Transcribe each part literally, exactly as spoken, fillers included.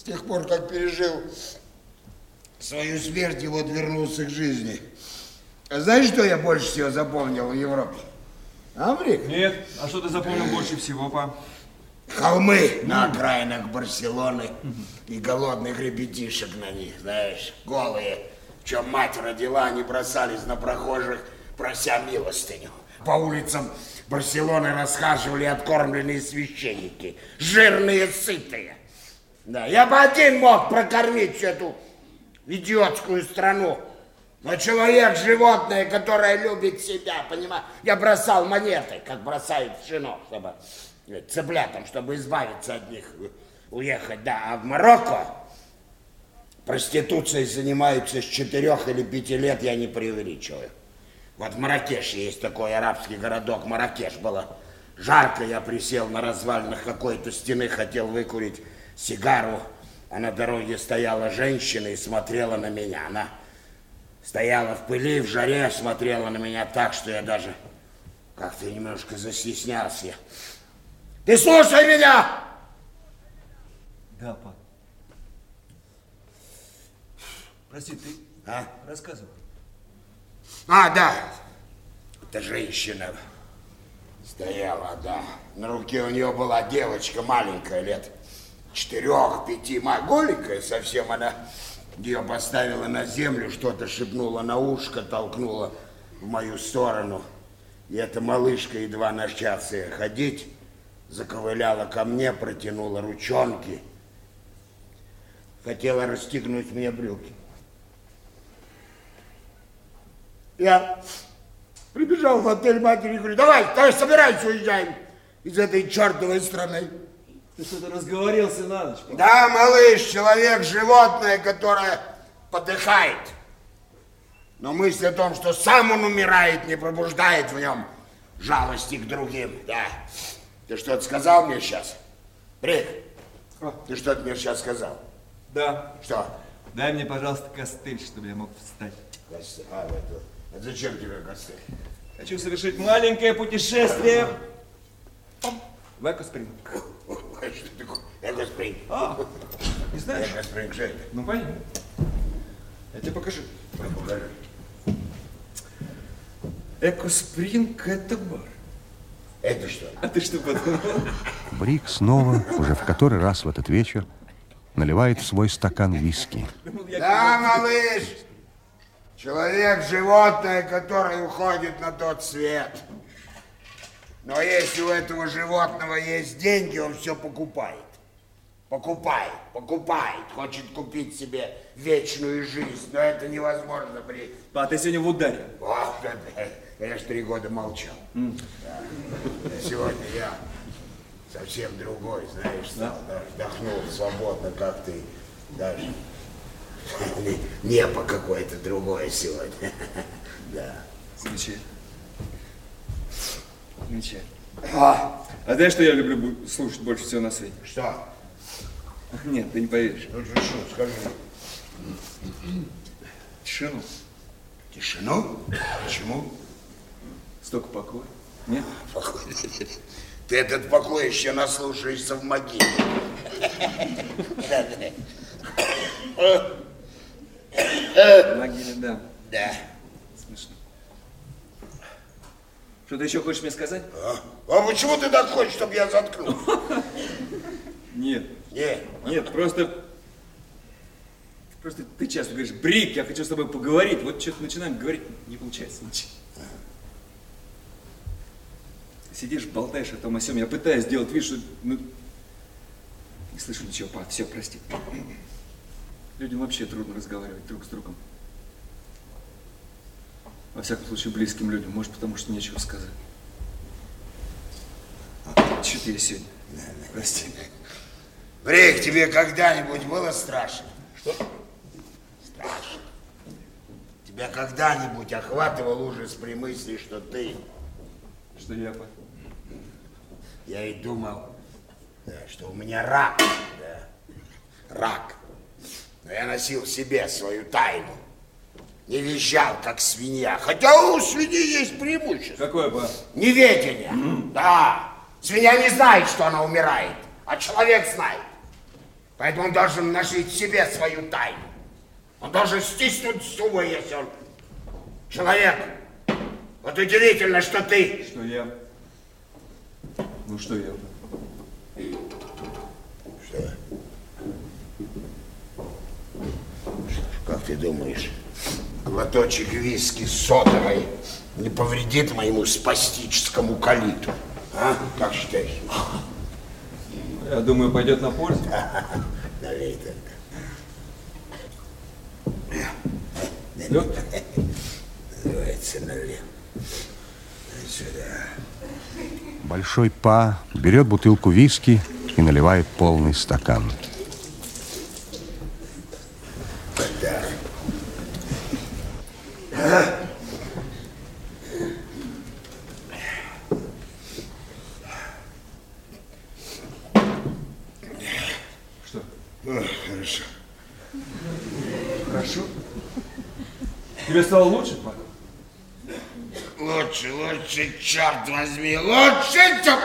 С тех пор, как пережил свою смерть, и вот вернулся к жизни. А знаешь, что я больше всего запомнил в Европе? А, Брик? Нет. А что ты запомнил больше всего, па? Холмы на окраинах Барселоны и голодных ребятишек на них, знаешь, голые. В чем мать родила, они бросались на прохожих, прося милостыню. По улицам Барселоны расхаживали откормленные священники, жирные, сытые. Да, я бы один мог прокормить всю эту идиотскую страну. Но человек, животное, которое любит себя, понимаешь? Я бросал монеты, как бросают пшено, чтобы цыплятам, чтобы избавиться от них, уехать. Да, а в Марокко проституцией занимаются с четырех или пяти лет, я не преувеличиваю. Вот в Маракеше есть такой арабский городок, Маракеш. Было жарко, я присел на развалинах какой-то стены, хотел выкурить сигару, а на дороге стояла женщина и смотрела на меня. Она стояла в пыли, в жаре, смотрела на меня так, что я даже как-то немножко застеснялся. Ты слушай меня! Да, пап. Прости, ты а? рассказывай. А, да. Эта женщина стояла, да. На руке у нее была девочка маленькая, лет четырех-пяти, голенькая совсем. Она ее поставила на землю, что-то шепнула на ушко, толкнула в мою сторону. И эта малышка, едва начавшая ходить, заковыляла ко мне, протянула ручонки. Хотела расстегнуть мне брюки. Я прибежал в отель матери и говорю, давай, давай, собирайся, уезжаем из этой чертовой страны. Ты что-то разговорился на ночь, папа. Да, малыш, человек, животное, которое подыхает. Но мысль о том, что сам он умирает, не пробуждает в нем жалости к другим. Да. Ты что-то сказал мне сейчас? Брик, а? Ты что-то мне сейчас сказал? Да. Что? Дай мне, пожалуйста, костыль, чтобы я мог встать. Костыль? А, это... А зачем тебе костыль? Хочу совершить маленькое путешествие в Экоспринг. Что такое Экоспринг? А, не знаешь? Экоспринг, что это? Ну, понятно. Я тебе покажу. Покажи. Экоспринг – это бар. Это что? А ты что подумал? Брик снова, уже в который раз в этот вечер, наливает в свой стакан виски. Да, малыш! Человек, животное, которое уходит на тот свет. Но если у этого животного есть деньги, он все покупает. Покупает, покупает. Хочет купить себе вечную жизнь. Но это невозможно, Брик. Па, ты сегодня в ударе. О, да, да. Я ж три года молчал. Mm. Да. Сегодня я совсем другой, знаешь, стал. Да? Вдохнул свободно, как ты. Даже небо какое-то другое сегодня. Да. Замечательно. Замечательно. А, а знаешь, что я люблю слушать больше всего на свете? Что? Нет, ты не поверишь. Ну, что, скажи. Тишину. Тишину? Почему? Столько покоя. Нет? Покой. Ты этот покой еще наслушаешься в могиле. В могиле, да. Да. Смешно. Что ты еще хочешь мне сказать? А, а почему ты так хочешь, чтобы я заткнул? Нет. Нет. Нет, просто... Просто ты часто говоришь, Брик, я хочу с тобой поговорить. Вот что-то начинаем говорить, не получается ничего. Сидишь, болтаешь о том о сём. Я пытаюсь сделать вид, что... Ну, не слышу ничего, па, все, прости. Людям вообще трудно разговаривать друг с другом. Во всяком случае, близким людям. Может, потому что нечего сказать. Что-то я сегодня. Прости. Брик, тебе когда-нибудь было страшно? Что? Страшно. Тебя когда-нибудь охватывал ужас при мысли, что ты... Что я, па? Я и думал, да, что у меня рак. Да. Рак. Но я носил в себе свою тайну. Не визжал, как свинья. Хотя у свиньи есть преимущество. Какое, па? Неведение. Mm-hmm. Да. Свинья не знает, что она умирает, а человек знает. Поэтому он должен носить в себе свою тайну. Он должен стиснуть зубы, если он человек. Вот удивительно, что ты... Что я? Ну, что я? Что? Как ты думаешь, глоточек виски содовой не повредит моему спастическому колиту? А? Как считаешь? Я думаю, пойдет на пользу. Налей только. Лед? Называется налей. Сюда. Большой Па берет бутылку виски и наливает полный стакан. Так. Что? О, хорошо. Хорошо. Тебе стало лучше, Па? Лучше, лучше, черт возьми, лучше, чем...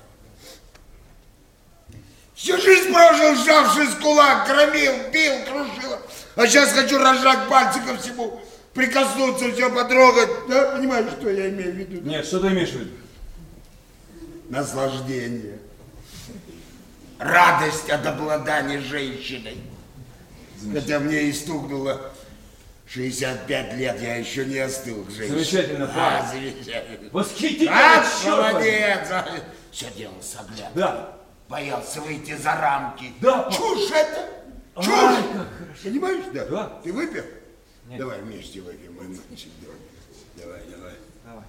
Всю жизнь прожил, сжавшись кулак, громил, бил, крушил. А сейчас хочу разжать пальцы ко всему, прикоснуться, все потрогать. Да, понимаешь, что я имею в виду? Нет, что ты имеешь в виду? Наслаждение. Радость от обладания женщиной. Хотя мне и стукнуло шестьдесят пять лет, я еще не остыл к женщине. Замечательно, Па. А, замечательно. Восхитительно, А, черт возьми. молодец. Все дело с оглядкой. Да. Боялся выйти за рамки. Да, Па. Чушь это! Чушь! Ай, как хорошо. Понимаешь, да? Да. Ты выпил? Нет. Давай вместе выпьем, мой мальчик. Давай, давай. Давай.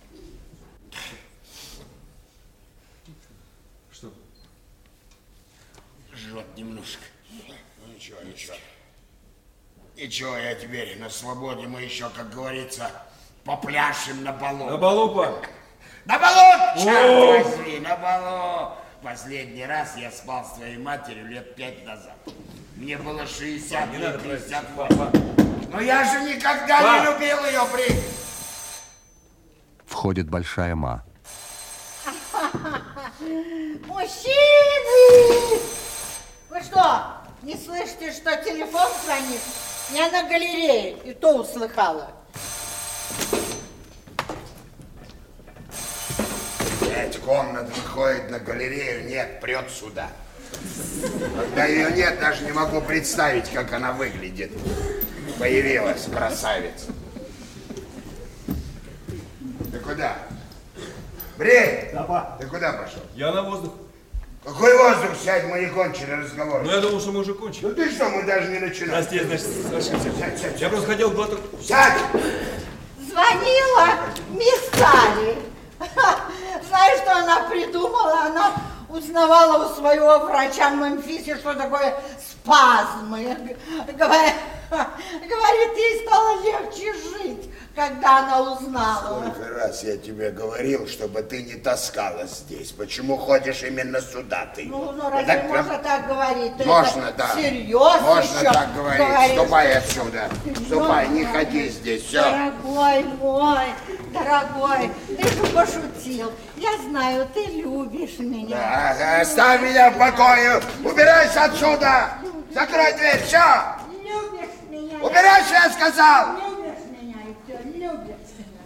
Что? Жжет немножко. Ну ничего, ничего. Ничего, я теперь на свободе. Мы еще, как говорится, попляшем на балу. На балу, Па. На балу, черт возьми, на балу. Последний раз я спал с твоей матерью лет пять назад. Мне было шестьдесят, не ей надо пятьдесят тратить, Па, восемь. Но я же никогда Па. не любил ее, при... Входит Большая Ма. Мужчины! Вы что, не слышите, что телефон звонит? Я на галерее, и то услыхала. Пять комнат выходит на галерею, нет, прет сюда. Когда ее нет, даже не могу представить, как она выглядит. Появилась красавица. Ты куда? Брей! Да, Па. Ты куда пошел? Я на воздух. Какой воздух? Сядь, мы не кончили разговор. Ну, я думал, что мы уже кончили. Ну ты что, мы даже не начинали. Прости, я, значит, ошибся. Сядь, сядь, Я просто хотел глоток. Сядь! Звонила мисс Салли. Знаешь, что она придумала? Она узнавала у своего врача в Мемфисе, что такое спазмы. Говорит, говорит, ей стало легче жить, когда она узнала. Сколько раз я тебе говорил, чтобы ты не таскалась здесь. Почему ходишь именно сюда ты? Ну, ну разве Это- можно так говорить? Ты Можно, это да. Серьезно Можно еще так говорить. говоришь? Ступай отсюда. Ступай, не Ну, ходи здесь. Все. Дорогой мой, дорогой, ты же пошутил. Я знаю, ты любишь меня. Да, оставь меня в покое. Убирайся отсюда. Закрой дверь. Все. Любишь меня. Убирайся, я сказал. Любишь меня и все, любишь меня.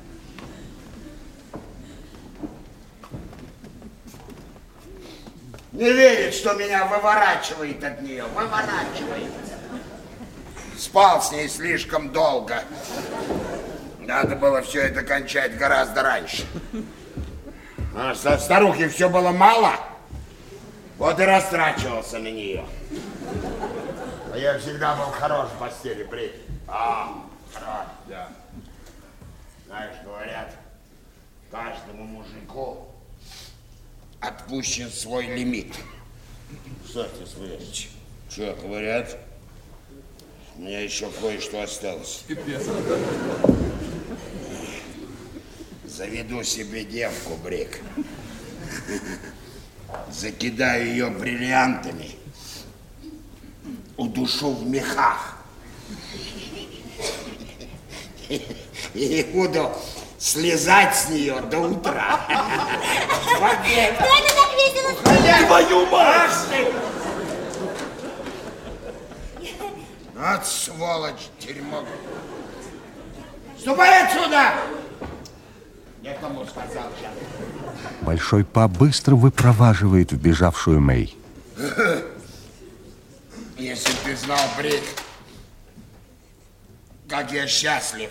Не верит, что меня выворачивает от нее. Выворачивает. Спал с ней слишком долго. Надо было все это кончать гораздо раньше. А со старухи все было мало, вот и растрачивался на нее. А я всегда был хорош в постели, при. А, хорош, да. Знаешь, говорят, каждому мужику отпущен свой лимит. Что ты слышишь? Что говорят? У меня еще кое-что осталось. Пипец. Заведу себе девку, Брик. Закидаю ее бриллиантами. Удушу в мехах. И буду слезать с нее до утра. Да это так весело. Твою мать! От сволочь, дерьмо. Ступай отсюда! Я кому сказал сейчас. Большой Па быстро выпроваживает вбежавшую Мэй. Если бы ты знал, Брик, как я счастлив.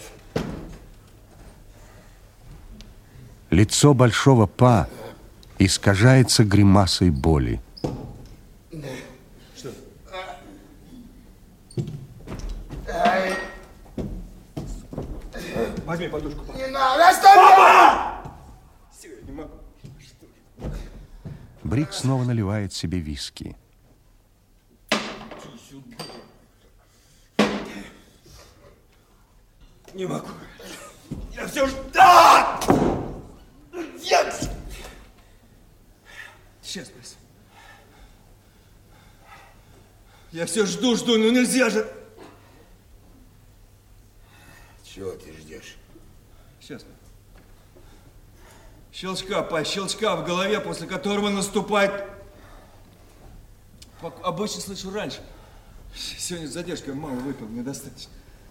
Лицо Большого Па искажается гримасой боли. Что? Возьми подушку. Не надо, оставь! Папа! Все, я не могу. Брик снова наливает себе виски. Не могу. Я все ждал! Я... Сейчас, Брис. Я все жду, жду, ну нельзя же. Чего ты ждешь? Сейчас. Щелчка, по щелчка в голове, после которого наступает... Обычно слышу раньше. Сегодня с задержкой мало выпил, недостаточно.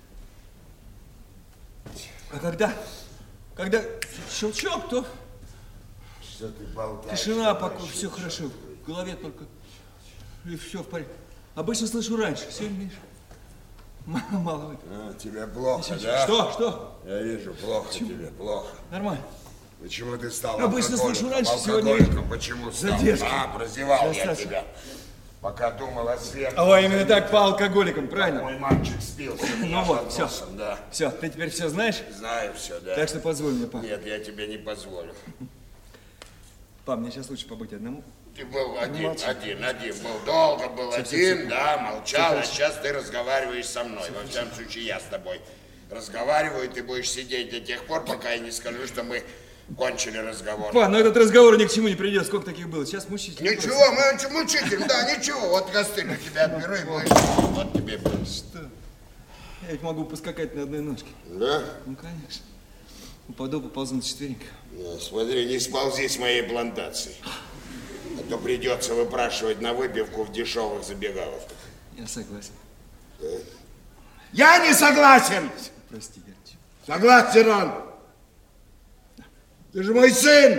А когда, когда щелчок, то Что ты болтаешь? тишина, покой, все хорошо. В голове только, и все в порядке. Обычно слышу раньше, сегодня, видишь, мало, мало выпил. А, тебе плохо, Что, да? Что? Что? Я вижу, плохо Почему? тебе, плохо. Нормально. Почему ты стал Обычно алкоголиком? слышу раньше, сегодня Алкоголиком почему стал? задержка. А, прозевал я Достаточно. тебя. Пока думал о свете. А именно так, по алкоголикам, правильно? Мой мальчик спился. Ну вот, все. Да. Все, ты теперь все знаешь? Знаю все, да. Так что позволь мне, пап. Нет, я тебе не позволю. Пап, мне сейчас лучше побыть одному. Ты был один, молчи. один, один. Был долго, был Все, один, все, все. да, молчал, Все, а все. сейчас ты разговариваешь со мной. Во всяком случае, я с тобой разговариваю, ты будешь сидеть до тех пор, пока я не скажу, что мы кончили разговор. Па, ну этот разговор ни к чему не придет. Сколько таких было? Сейчас мучительно. Ничего, мы очень мучитель, да, ничего. Вот костыль у тебя отберу и будешь. Вот тебе будет. Что? Я ведь могу поскакать на одной ножке. Да? Ну, конечно. Упаду, поползу на четвереньках. Ну, смотри, не сползи с моей плантации. А то придется выпрашивать на выпивку в дешевых забегаловках. Я согласен. Я не согласен! Прости, Герч. Согласен он! Ты же мой сын!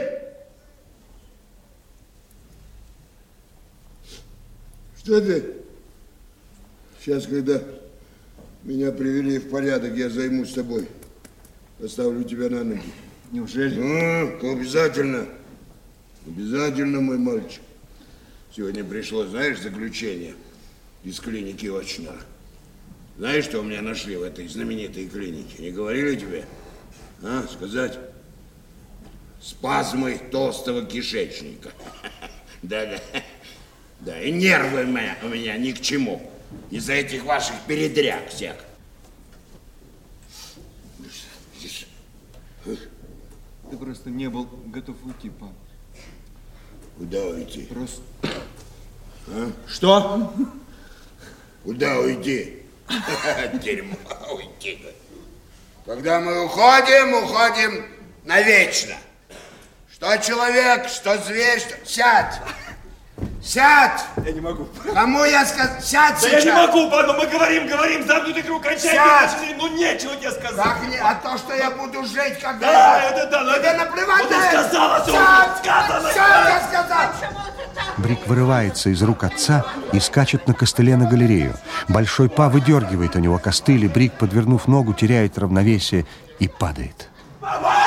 Что ты? Сейчас, когда меня привели в порядок, я займусь тобой. Поставлю тебя на ноги. Неужели? Ну, обязательно. Обязательно, мой мальчик. Сегодня пришло, знаешь, заключение из клиники очно. Знаешь, что у меня нашли в этой знаменитой клинике? Не говорили тебе? А, сказать? Спазмы толстого кишечника. Да-да. Да, и нервы у меня, у меня ни к чему. Из-за этих ваших передряг всех. Ты просто не был готов уйти, пап. Куда уйти? Просто... А? Что? Куда уйти? Дерьмо, уйти. Когда мы уходим, уходим навечно. Что человек, что зверь, что... Сядь! Сядь! Я не могу. Кому я сказал? Сядь Да сейчас! я не могу, пап, но мы говорим, говорим, замкнутый круг, кончай. Сядь! Ну нечего тебе сказать. Как не? А то, что я буду жить, когда... Да, я... это да, но Тебе это- наплевать Вот ты на это? сказала, что Сядь! уже сказано. Сядь, я сказал! Почему ты так? Брик вырывается из рук отца и скачет на костыле на галерею. Большой Па выдергивает у него костыль, и Брик, подвернув ногу, теряет равновесие и падает. Папа!